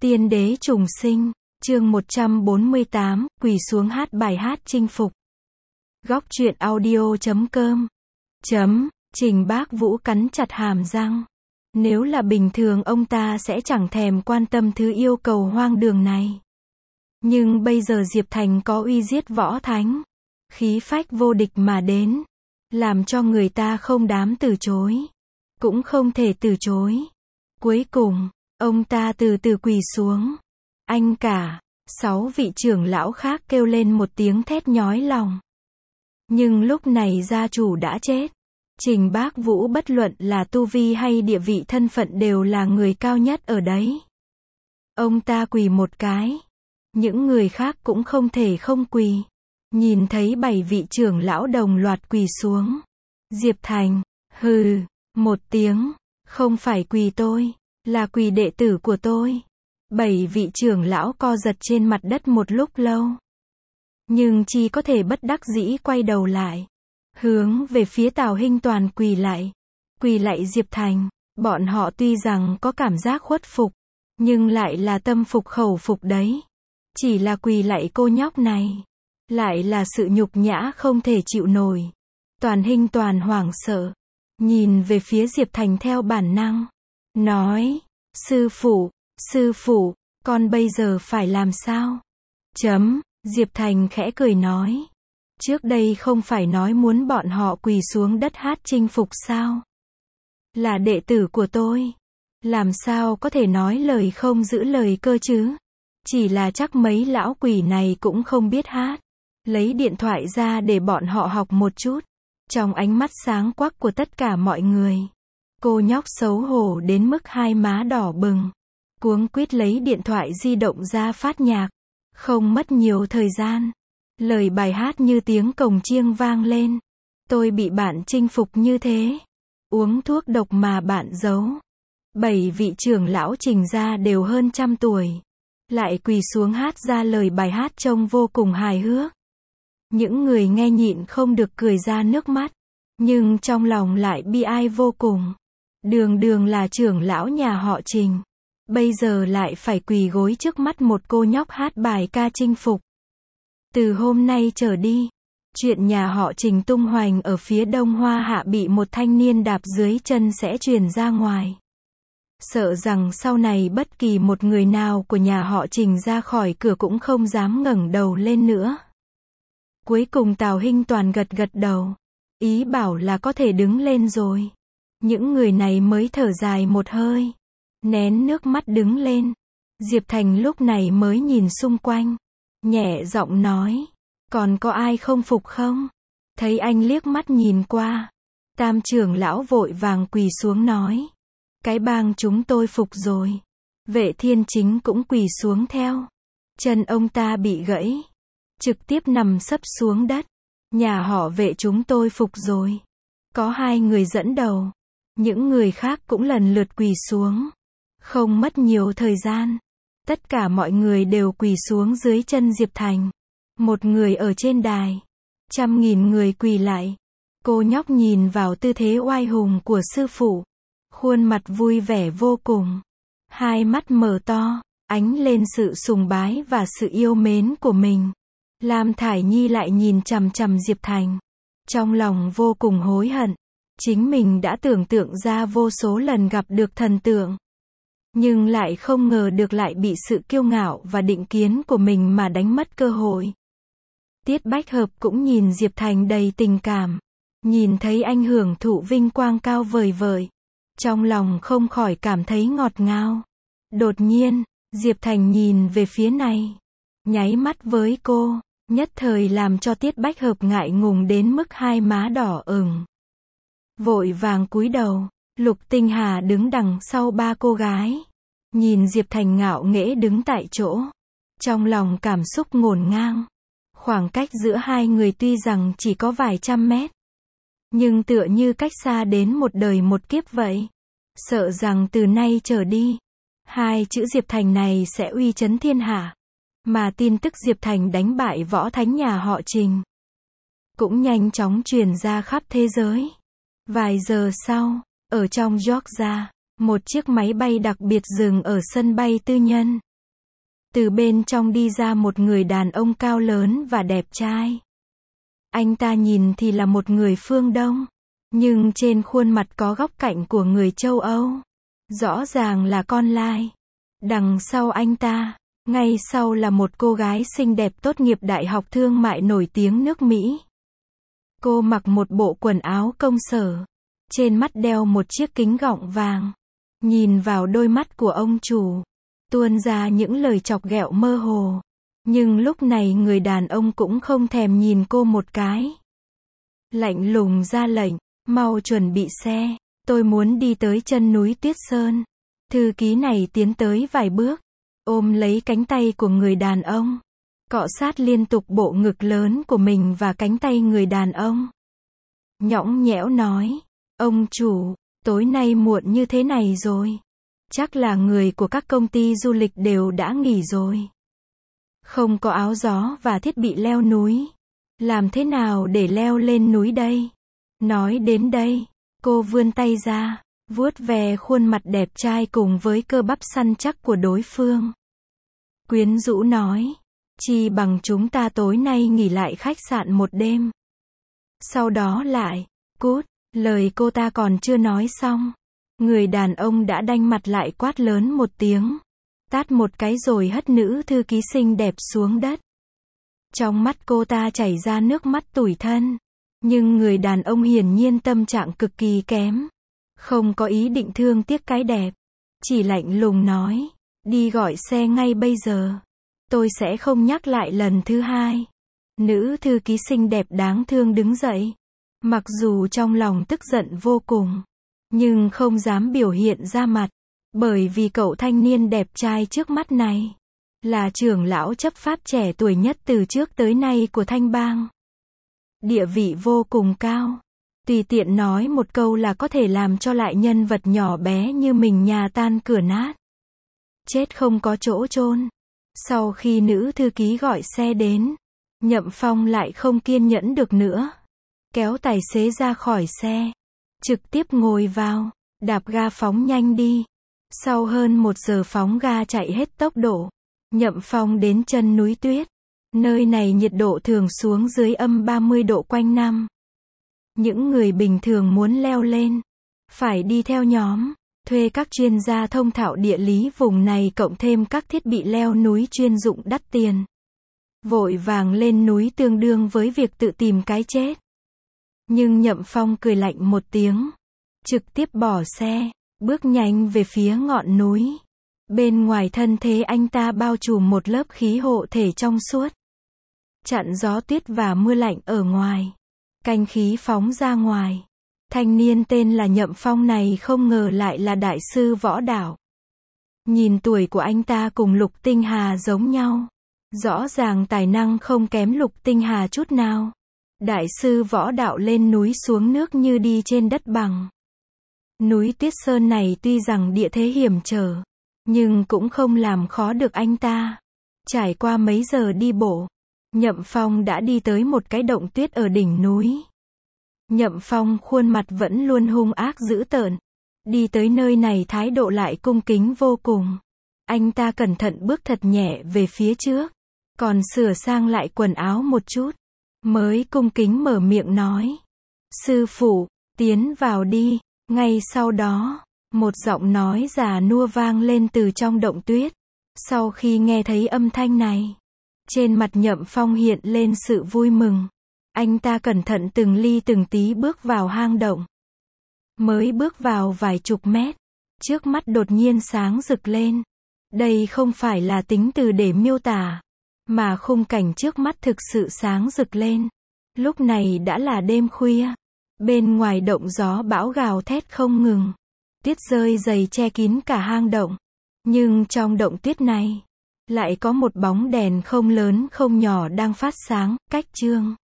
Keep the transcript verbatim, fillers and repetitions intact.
Tiên đế trùng sinh, chương một trăm bốn mươi tám, quỳ xuống hát bài hát chinh phục. Góc truyện audio chấm com chấm, Trình Bác Vũ cắn chặt hàm răng. Nếu là bình thường ông ta sẽ chẳng thèm quan tâm thứ yêu cầu hoang đường này. Nhưng bây giờ Diệp Thành có uy giết võ thánh, khí phách vô địch mà đến, làm cho người ta không dám từ chối, cũng không thể từ chối. Cuối cùng, ông ta từ từ quỳ xuống. Anh cả, sáu vị trưởng lão khác kêu lên một tiếng thét nhói lòng. Nhưng lúc này gia chủ đã chết. Trình Bác Vũ bất luận là tu vi hay địa vị thân phận đều là người cao nhất ở đấy. Ông ta quỳ một cái. Những người khác cũng không thể không quỳ. Nhìn thấy bảy vị trưởng lão đồng loạt quỳ xuống. Diệp Thành, hừ, một tiếng, không phải quỳ tôi, là quỳ đệ tử của tôi. Bảy vị trưởng lão co giật trên mặt đất một lúc lâu. Nhưng chỉ có thể bất đắc dĩ quay đầu lại. Hướng về phía Tào Hinh Toàn quỳ lại. Quỳ lại Diệp Thành. Bọn họ tuy rằng có cảm giác khuất phục, nhưng lại là tâm phục khẩu phục đấy. Chỉ là quỳ lại cô nhóc này, lại là sự nhục nhã không thể chịu nổi. Toàn Hinh Toàn hoảng sợ, nhìn về phía Diệp Thành theo bản năng. Nói, sư phụ, sư phụ, con bây giờ phải làm sao? Chấm, Diệp Thành khẽ cười nói. Trước đây không phải nói muốn bọn họ quỳ xuống đất hát chinh phục sao? Là đệ tử của tôi. Làm sao có thể nói lời không giữ lời cơ chứ? Chỉ là chắc mấy lão quỷ này cũng không biết hát. Lấy điện thoại ra để bọn họ học một chút. Trong ánh mắt sáng quắc của tất cả mọi người, cô nhóc xấu hổ đến mức hai má đỏ bừng, cuống quýt lấy điện thoại di động ra phát nhạc. Không mất nhiều thời gian, lời bài hát như tiếng cồng chiêng vang lên. Tôi bị bạn chinh phục như thế, uống thuốc độc mà bạn giấu. Bảy vị trưởng lão Trình gia đều hơn trăm tuổi, lại quỳ xuống hát ra lời bài hát trông vô cùng hài hước. Những người nghe nhịn không được cười ra nước mắt, nhưng trong lòng lại bi ai vô cùng. Đường đường là trưởng lão nhà họ Trình, bây giờ lại phải quỳ gối trước mắt một cô nhóc hát bài ca chinh phục. Từ hôm nay trở đi, chuyện nhà họ Trình tung hoành ở phía Đông Hoa Hạ bị một thanh niên đạp dưới chân sẽ truyền ra ngoài. Sợ rằng sau này bất kỳ một người nào của nhà họ Trình ra khỏi cửa cũng không dám ngẩng đầu lên nữa. Cuối cùng Tào Hinh Toàn gật gật đầu, ý bảo là có thể đứng lên rồi. Những người này mới thở dài một hơi, nén nước mắt đứng lên. Diệp Thành lúc này mới nhìn xung quanh, nhẹ giọng nói, còn có ai không phục không? Thấy anh liếc mắt nhìn qua, tam trưởng lão vội vàng quỳ xuống nói, cái bang chúng tôi phục rồi. Vệ Thiên Chính cũng quỳ xuống theo. Chân ông ta bị gãy, trực tiếp nằm sấp xuống đất. Nhà họ Vệ chúng tôi phục rồi. Có hai người dẫn đầu, những người khác cũng lần lượt quỳ xuống. Không mất nhiều thời gian, tất cả mọi người đều quỳ xuống dưới chân Diệp Thành. Một người ở trên đài, trăm nghìn người quỳ lại. Cô nhóc nhìn vào tư thế oai hùng của sư phụ, khuôn mặt vui vẻ vô cùng, hai mắt mở to, ánh lên sự sùng bái và sự yêu mến của mình. Lam Thải Nhi lại nhìn chằm chằm Diệp Thành, trong lòng vô cùng hối hận. Chính mình đã tưởng tượng ra vô số lần gặp được thần tượng, nhưng lại không ngờ được lại bị sự kiêu ngạo và định kiến của mình mà đánh mất cơ hội. Tiết Bách Hợp cũng nhìn Diệp Thành đầy tình cảm, nhìn thấy anh hưởng thụ vinh quang cao vời vợi, trong lòng không khỏi cảm thấy ngọt ngào. Đột nhiên, Diệp Thành nhìn về phía này, nháy mắt với cô, nhất thời làm cho Tiết Bách Hợp ngại ngùng đến mức hai má đỏ ửng. Vội vàng cúi đầu. Lục Tinh Hà đứng đằng sau ba cô gái, nhìn Diệp Thành ngạo nghễ đứng tại chỗ, trong lòng cảm xúc ngổn ngang. Khoảng cách giữa hai người tuy rằng chỉ có vài trăm mét, nhưng tựa như cách xa đến một đời một kiếp vậy. Sợ rằng từ nay trở đi, hai chữ Diệp Thành này sẽ uy chấn thiên hạ. Mà tin tức Diệp Thành đánh bại võ thánh nhà họ Trình cũng nhanh chóng truyền ra khắp thế giới. Vài giờ sau, ở trong Georgia, một chiếc máy bay đặc biệt dừng ở sân bay tư nhân. Từ bên trong đi ra một người đàn ông cao lớn và đẹp trai. Anh ta nhìn thì là một người phương Đông, nhưng trên khuôn mặt có góc cạnh của người châu Âu. Rõ ràng là con lai. Đằng sau anh ta, ngay sau là một cô gái xinh đẹp tốt nghiệp đại học thương mại nổi tiếng nước Mỹ. Cô mặc một bộ quần áo công sở, trên mắt đeo một chiếc kính gọng vàng. Nhìn vào đôi mắt của ông chủ, tuôn ra những lời chọc ghẹo mơ hồ. Nhưng lúc này người đàn ông cũng không thèm nhìn cô một cái. Lạnh lùng ra lệnh, mau chuẩn bị xe, tôi muốn đi tới chân núi Tuyết Sơn. Thư ký này tiến tới vài bước, ôm lấy cánh tay của người đàn ông, cọ sát liên tục bộ ngực lớn của mình và cánh tay người đàn ông. Nhõng nhẽo nói, ông chủ, tối nay muộn như thế này rồi. Chắc là người của các công ty du lịch đều đã nghỉ rồi. Không có áo gió và thiết bị leo núi. Làm thế nào để leo lên núi đây? Nói đến đây, cô vươn tay ra, vuốt ve khuôn mặt đẹp trai cùng với cơ bắp săn chắc của đối phương. Quyến rũ nói, chi bằng chúng ta tối nay nghỉ lại khách sạn một đêm. Sau đó lại, cút, lời cô ta còn chưa nói xong. Người đàn ông đã đanh mặt lại quát lớn một tiếng. Tát một cái rồi hất nữ thư ký xinh đẹp xuống đất. Trong mắt cô ta chảy ra nước mắt tủi thân. Nhưng người đàn ông hiển nhiên tâm trạng cực kỳ kém. Không có ý định thương tiếc cái đẹp. Chỉ lạnh lùng nói, đi gọi xe ngay bây giờ. Tôi sẽ không nhắc lại lần thứ hai. Nữ thư ký xinh đẹp đáng thương đứng dậy. Mặc dù trong lòng tức giận vô cùng, nhưng không dám biểu hiện ra mặt. Bởi vì cậu thanh niên đẹp trai trước mắt này là trưởng lão chấp pháp trẻ tuổi nhất từ trước tới nay của Thanh Bang. Địa vị vô cùng cao. Tùy tiện nói một câu là có thể làm cho lại nhân vật nhỏ bé như mình nhà tan cửa nát. Chết không có chỗ chôn. Sau khi nữ thư ký gọi xe đến, Nhậm Phong lại không kiên nhẫn được nữa. Kéo tài xế ra khỏi xe. Trực tiếp ngồi vào, đạp ga phóng nhanh đi. Sau hơn một giờ phóng ga chạy hết tốc độ, Nhậm Phong đến chân núi tuyết. Nơi này nhiệt độ thường xuống dưới âm ba mươi độ quanh năm. Những người bình thường muốn leo lên, phải đi theo nhóm, thuê các chuyên gia thông thạo địa lý vùng này cộng thêm các thiết bị leo núi chuyên dụng đắt tiền. Vội vàng lên núi tương đương với việc tự tìm cái chết. Nhưng Nhậm Phong cười lạnh một tiếng, trực tiếp bỏ xe, bước nhanh về phía ngọn núi. Bên ngoài thân thế anh ta bao trùm một lớp khí hộ thể trong suốt, chặn gió tuyết và mưa lạnh ở ngoài. Canh khí phóng ra ngoài. Thanh niên tên là Nhậm Phong này không ngờ lại là đại sư võ đạo. Nhìn tuổi của anh ta cùng Lục Tinh Hà giống nhau. Rõ ràng tài năng không kém Lục Tinh Hà chút nào. Đại sư võ đạo lên núi xuống nước như đi trên đất bằng. Núi Tuyết Sơn này tuy rằng địa thế hiểm trở, nhưng cũng không làm khó được anh ta. Trải qua mấy giờ đi bộ, Nhậm Phong đã đi tới một cái động tuyết ở đỉnh núi. Nhậm Phong khuôn mặt vẫn luôn hung ác dữ tợn. Đi tới nơi này thái độ lại cung kính vô cùng. Anh ta cẩn thận bước thật nhẹ về phía trước, còn sửa sang lại quần áo một chút, mới cung kính mở miệng nói. Sư phụ, tiến vào đi. Ngay sau đó, một giọng nói già nua vang lên từ trong động tuyết. Sau khi nghe thấy âm thanh này, trên mặt Nhậm Phong hiện lên sự vui mừng. Anh ta cẩn thận từng ly từng tí bước vào hang động. Mới bước vào vài chục mét, trước mắt đột nhiên sáng rực lên. Đây không phải là tính từ để miêu tả, mà khung cảnh trước mắt thực sự sáng rực lên. Lúc này đã là đêm khuya. Bên ngoài động gió bão gào thét không ngừng. Tuyết rơi dày che kín cả hang động. Nhưng trong động tuyết này, lại có một bóng đèn không lớn không nhỏ đang phát sáng, cách chương.